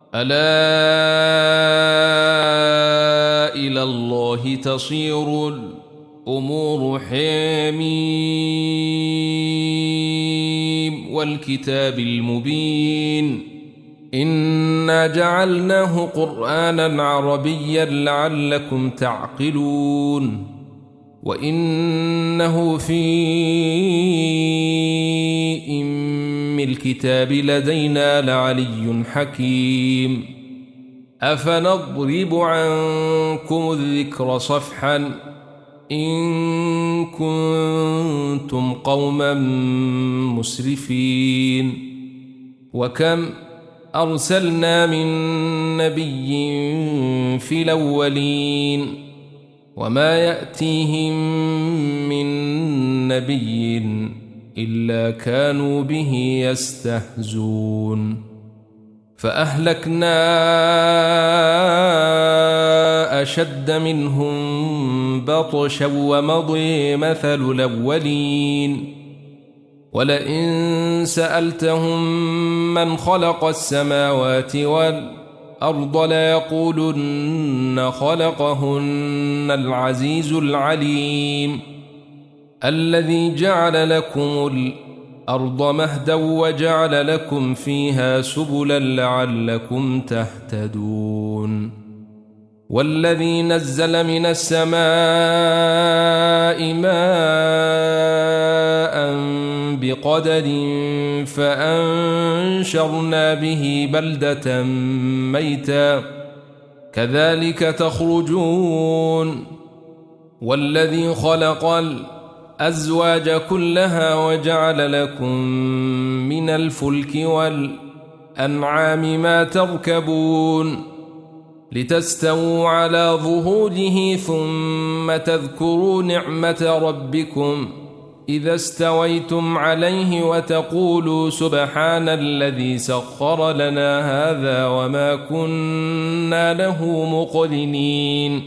ألا إلى الله تصير الأمور حميم والكتاب المبين إنا جعلناه قرآنا عربيا لعلكم تعقلون وإنه في أم الكتاب لدينا لعلي حكيم أفنضرب عنكم الذكر صفحا إن كنتم قوما مسرفين وكم أرسلنا من نبي في الأولين وما يأتيهم من نبي إلا كانوا به يستهزون فأهلكنا أشد منهم بطشا ومضي مثل الأولين ولئن سألتهم من خلق السماوات والأرض ليقولن خلقهن العزيز العليم الذي جعل لكم الأرض مهدا وجعل لكم فيها سبلا لعلكم تهتدون والذي نزل من السماء ماء بقدر فأنشرنا به بلدة ميتا كذلك تخرجون والذي خلق الأزواج كلها وجعل لكم من الفلك والأنعام ما تركبون لتستووا على ظهوره ثم تذكروا نعمة ربكم إذا استويتم عليه وتقولوا سبحان الذي سخر لنا هذا وما كنا له مقرنين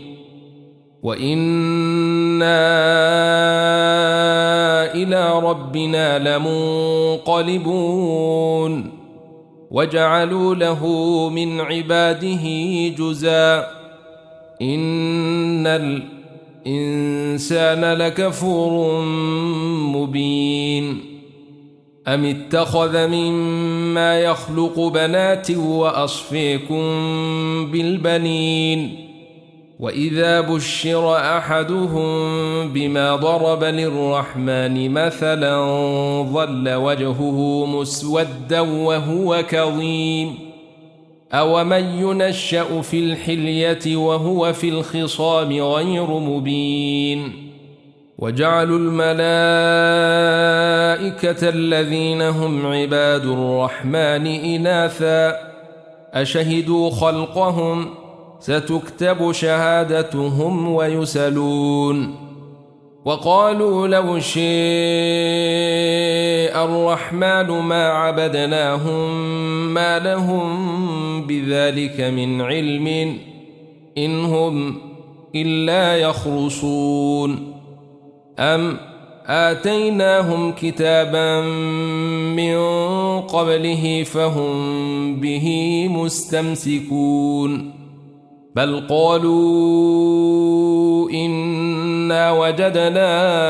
وإنا إلى ربنا لمنقلبون وجعلوا له من عباده جزءا إن الإنسان لكفور مبين أم اتخذ مما يخلق بنات وأصفيكم بالبنين وإذا بشر أحدهم بما ضرب للرحمن مثلا ظل وجهه مسودا وهو كظيم أومن ينشأ في الحلية وهو في الخصام غير مبين وجعلوا الملائكة الذين هم عباد الرحمن إناثا أشهدوا خلقهم ستكتب شهادتهم ويسألون وقالوا لو شاء الرحمن ما عبدناهم ما لهم بذلك من علم إن هم إلا يخرصون أم آتيناهم كتابا من قبله فهم به مستمسكون بل قالوا إنا وجدنا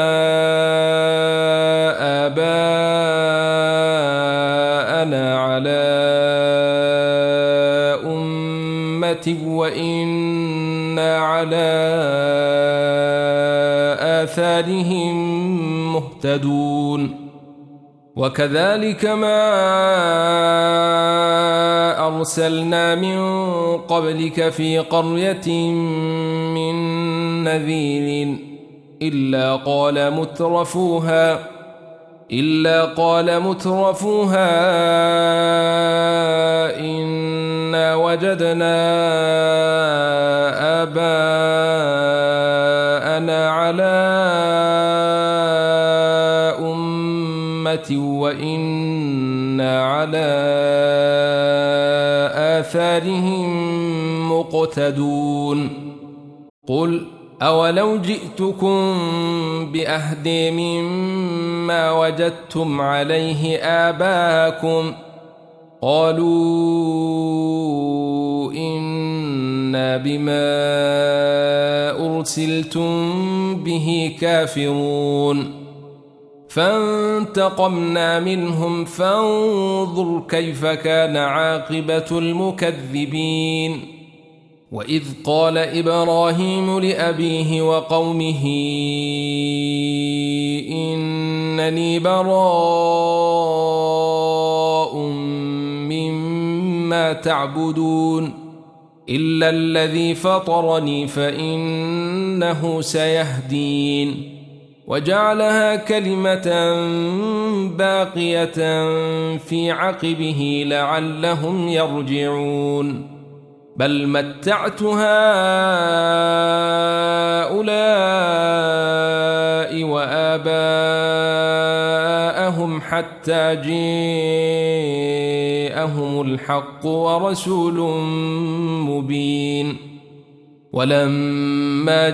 آباءنا على أمة وإنا على آثارهم مهتدون وكذلك ما أرسلنا من قبلك في قرية من نذير إلا قال مترفوها إنا وجدنا آباءنا على أمة وإنا على آثارهم مقتدون قل أولو جئتكم بأهدى مما وجدتم عليه آباءكم قالوا إنا بما أرسلتم به كافرون فانتقمنا منهم فانظر كيف كان عاقبة المكذبين وإذ قال إبراهيم لأبيه وقومه إنني براء مما تعبدون إلا الذي فطرني فإنه سيهدين وجعلها كلمة باقية في عقبه لعلهم يرجعون بل متعت هؤلاء وآباءهم حتى جاءهم الحق ورسول مبين ولما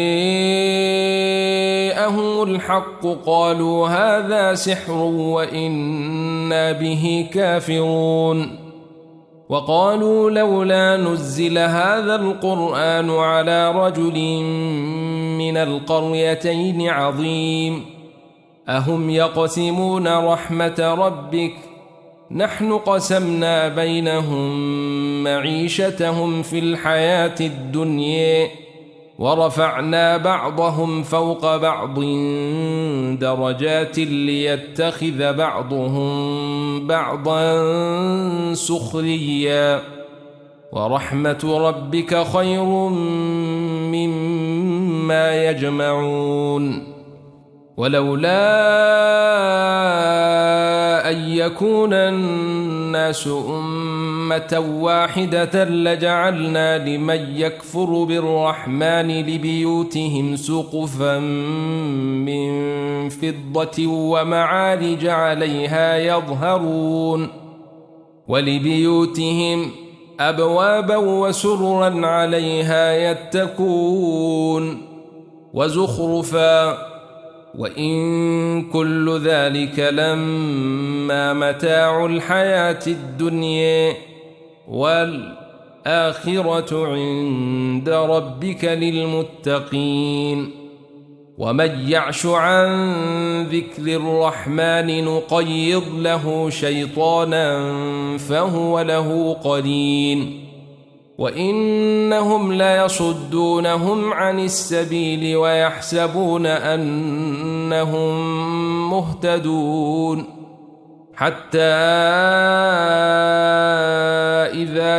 جاءهم الحق قالوا هذا سحر وإنا به كافرون وقالوا لولا نزل هذا القرآن على رجل من القريتين عظيم أهم يقسمون رحمة ربك نحن قسمنا بينهم معيشتهم في الحياة الدنيا ورفعنا بعضهم فوق بعض درجات ليتخذ بعضهم بعضا سخريا ورحمة ربك خير مما يجمعون ولولا أن يكون الناس أمة واحدة لجعلنا لمن يكفر بالرحمن لبيوتهم سقفا من فضة ومعارج عليها يظهرون ولبيوتهم أبوابا وسررا عليها يتكون وزخرفا وإن كل ذلك لما متاع الحياة الدنيا والآخرة عند ربك للمتقين ومن يعش عن ذكر الرحمن نقيض له شيطانا فهو له قرين وإنهم ليصدونهم عن السبيل ويحسبون أنهم مهتدون حتى إذا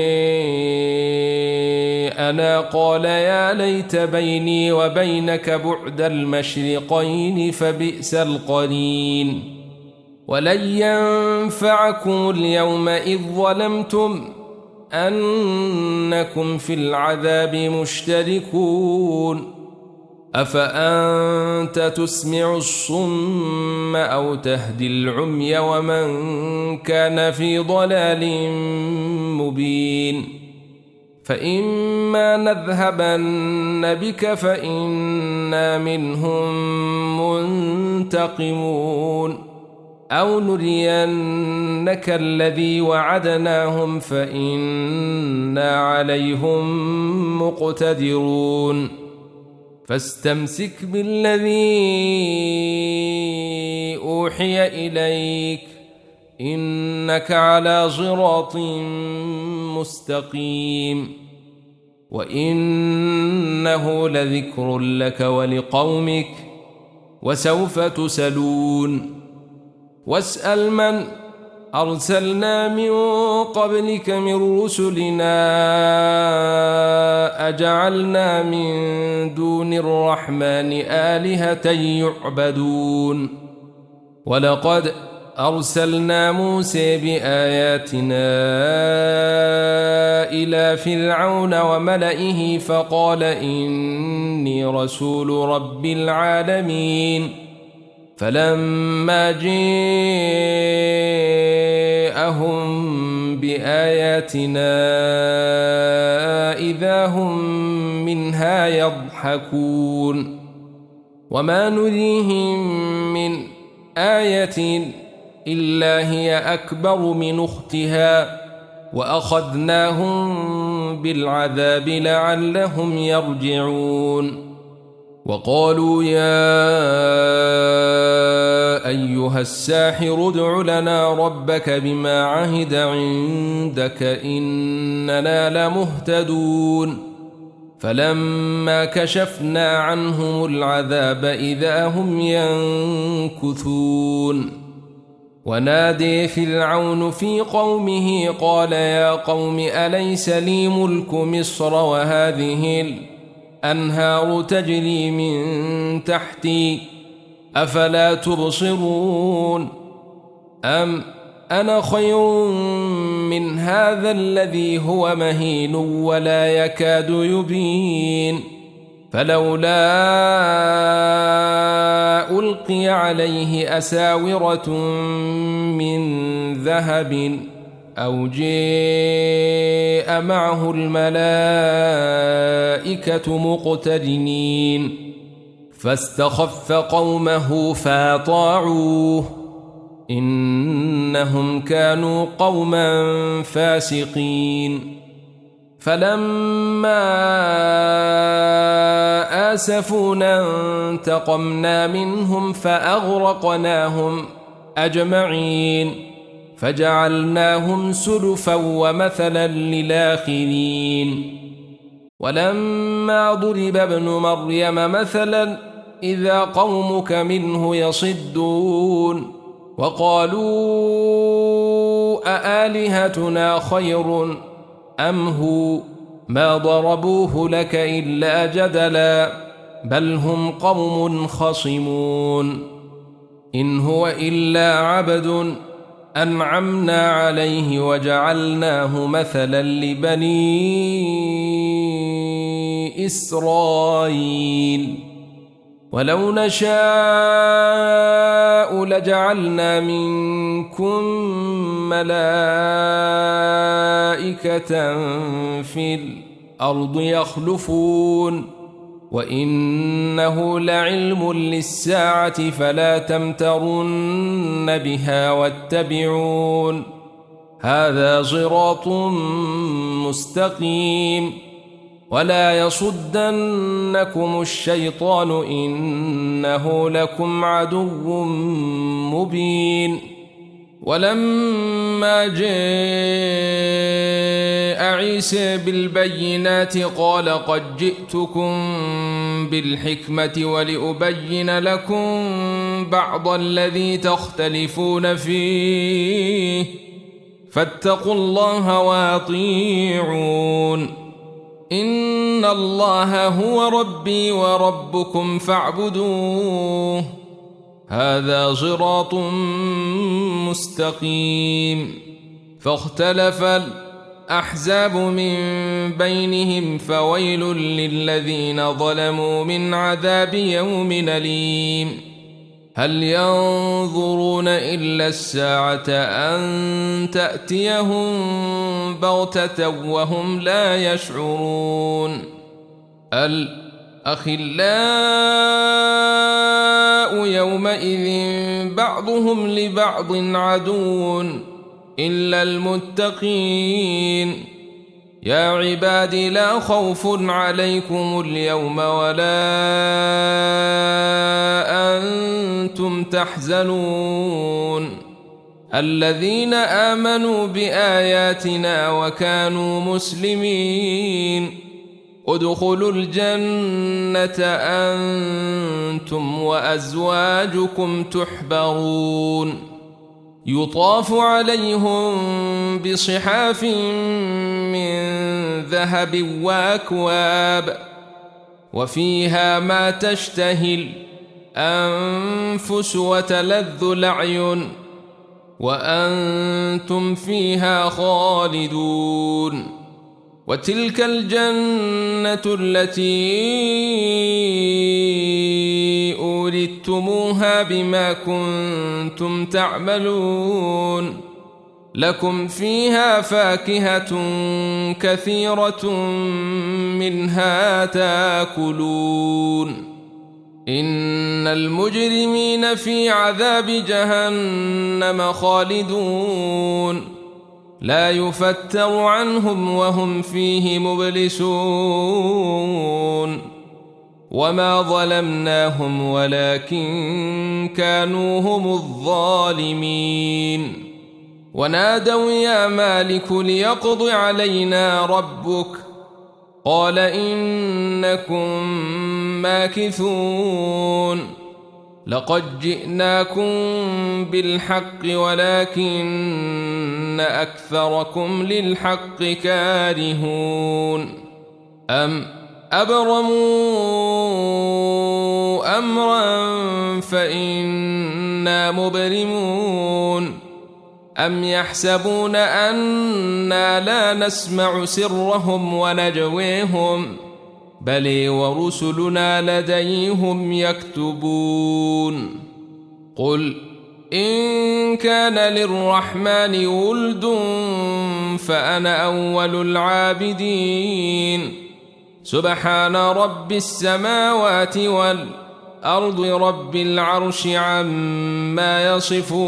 جاءنا قال يا ليت بيني وبينك بعد المشرقين فبئس القرين ولن ينفعكم اليوم إذ ظلمتم أنكم في العذاب مشتركون أفأنت تسمع الصم أو تهدي العمي ومن كان في ضلال مبين فإما نذهبن بك فإنا منهم منتقمون أو نرينك الذي وعدناهم فإنا عليهم مقتدرون فاستمسك بالذي أوحي إليك إنك على صراط مستقيم وإنه لذكر لك ولقومك وسوف تسألون واسأل من أرسلنا من قبلك من رسلنا أجعلنا من دون الرحمن آلهة يعبدون ولقد أرسلنا موسى بآياتنا إلى فرعون وملئه فقال إني رسول رب العالمين فلما جاءهم بآياتنا إذا هم منها يضحكون وما نريهم من آية إلا هي أكبر من أختها وأخذناهم بالعذاب لعلهم يرجعون وقالوا يا أيها الساحر ادع لنا ربك بما عهد عندك إننا لمهتدون فلما كشفنا عنهم العذاب إذا هم ينكثون ونادي فرعون في قومه قال يا قوم أليس لي ملك مصر وهذه الأنهار تجري من تحتي أفلا تبصرون أم أنا خير من هذا الذي هو مهين ولا يكاد يبين فلولا ألقي عليه أساورة من ذهب أو جاء معه الملائكة مقترنين فاستخف قومه فاطاعوه إنهم كانوا قوما فاسقين فلما آسفونا انتقمنا منهم فأغرقناهم أجمعين فجعلناهم سلفا ومثلا للآخرين ولما ضرب ابن مريم مثلا إذا قومك منه يصدون وقالوا أآلهتنا خير أم هو ما ضربوه لك إلا جدلا بل هم قوم خصمون إن هو إلا عبد أنعمنا عليه وجعلناه مثلا لبني إسرائيل ولو نشاء لجعلنا منكم ملائكة في الأرض يخلفون وإنه لعلم للساعة فلا تمترن بها واتبعون هذا صراط مستقيم ولا يصدنكم الشيطان إنه لكم عدو مبين ولما جاء عيسى بالبينات قال قد جئتكم بالحكمة ولأبين لكم بعض الذي تختلفون فيه فاتقوا الله وأطيعون إن الله هو ربي وربكم فاعبدوه هذا صراط مستقيم فاختلف الأحزاب من بينهم فويل للذين ظلموا من عذاب يوم أليم هل ينظرون إلا الساعة أن تأتيهم بغتة وهم لا يشعرون الأخلاء يومئذ بعضهم لبعض عدو إلا المتقين يا عبادي لا خوف عليكم اليوم ولا أنتم تحزنون الذين آمنوا بآياتنا وكانوا مسلمين ادخلوا الجنة أنتم وأزواجكم تحبرون يطاف عليهم بصحاف من ذهب وأكواب وفيها ما تشتهي الأنفس وتلذ الأعين وأنتم فيها خالدون وتلك الجنة التي أورثتموها بما كنتم تعملون لكم فيها فاكهة كثيرة منها تاكلون إن المجرمين في عذاب جهنم خالدون لا يفتر عنهم وهم فيه مبلسون وما ظلمناهم ولكن كانوا هم الظالمين ونادوا يا مالك ليقض علينا ربك قال إنكم ماكثون لقد جئناكم بالحق ولكن أكثركم للحق كارهون أم أبرموا أمرا فإنا مبرمون أم يحسبون أنا لا نسمع سرهم ونجويهم بل ورسلنا لديهم يكتبون قل إن كان للرحمن ولد فأنا أول العابدين سبحان رب السماوات والأرض رب العرش عما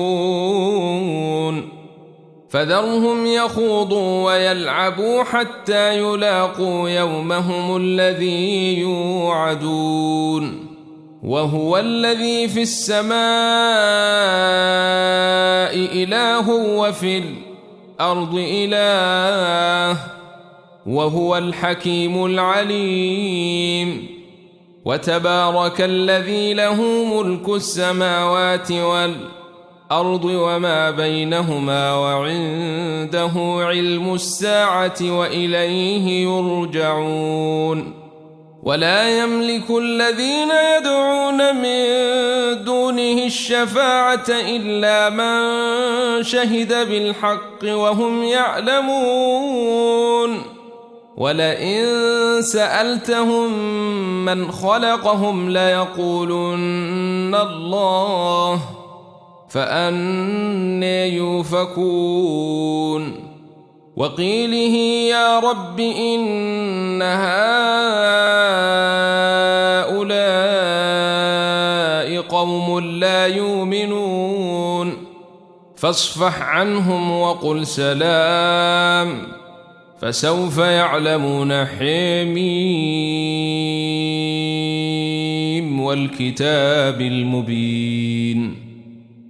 يصفون فذرهم يخوضوا ويلعبوا حتى يلاقوا يومهم الذي يوعدون وهو الذي في السماء إله وفي الأرض إله وهو الحكيم العليم وتبارك الذي له ملك السماوات والأرض وما بينهما وعنده علم الساعة وإليه يرجعون ولا يملك الذين يدعون من دونه الشفاعة إلا من شهد بالحق وهم يعلمون ولئن سألتهم من خلقهم ليقولن الله فأنى يؤفكون وقيله يا رب إن هؤلاء قوم لا يؤمنون فاصفح عنهم وقل سلام فسوف يعلمون حميم والكتاب المبين